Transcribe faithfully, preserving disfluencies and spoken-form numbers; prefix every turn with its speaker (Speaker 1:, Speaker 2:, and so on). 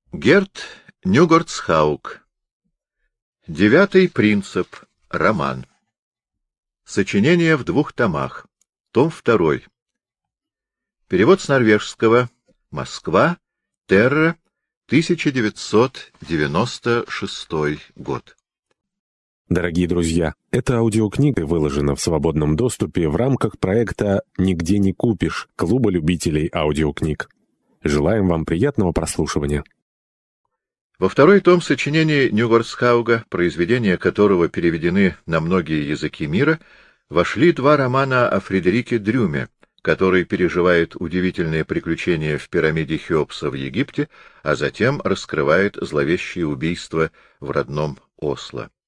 Speaker 1: Герт Нюгорцхаук. Девятый принцип. Роман. Сочинение в двух томах. Том второй. Перевод с норвежского. Москва. Терра. тысяча девятьсот девяносто шестой год.
Speaker 2: Дорогие друзья, эта аудиокнига выложена в свободном доступе в рамках проекта «Нигде не купишь» Клуба любителей аудиокниг. Желаем вам приятного прослушивания.
Speaker 1: Во второй том сочинений Нюгорцхауга, произведения которого переведены на многие языки мира, вошли два романа о Фредерике Дрюме, который переживает удивительные приключения в пирамиде Хеопса в Египте, а затем раскрывает зловещие убийства в родном Осло.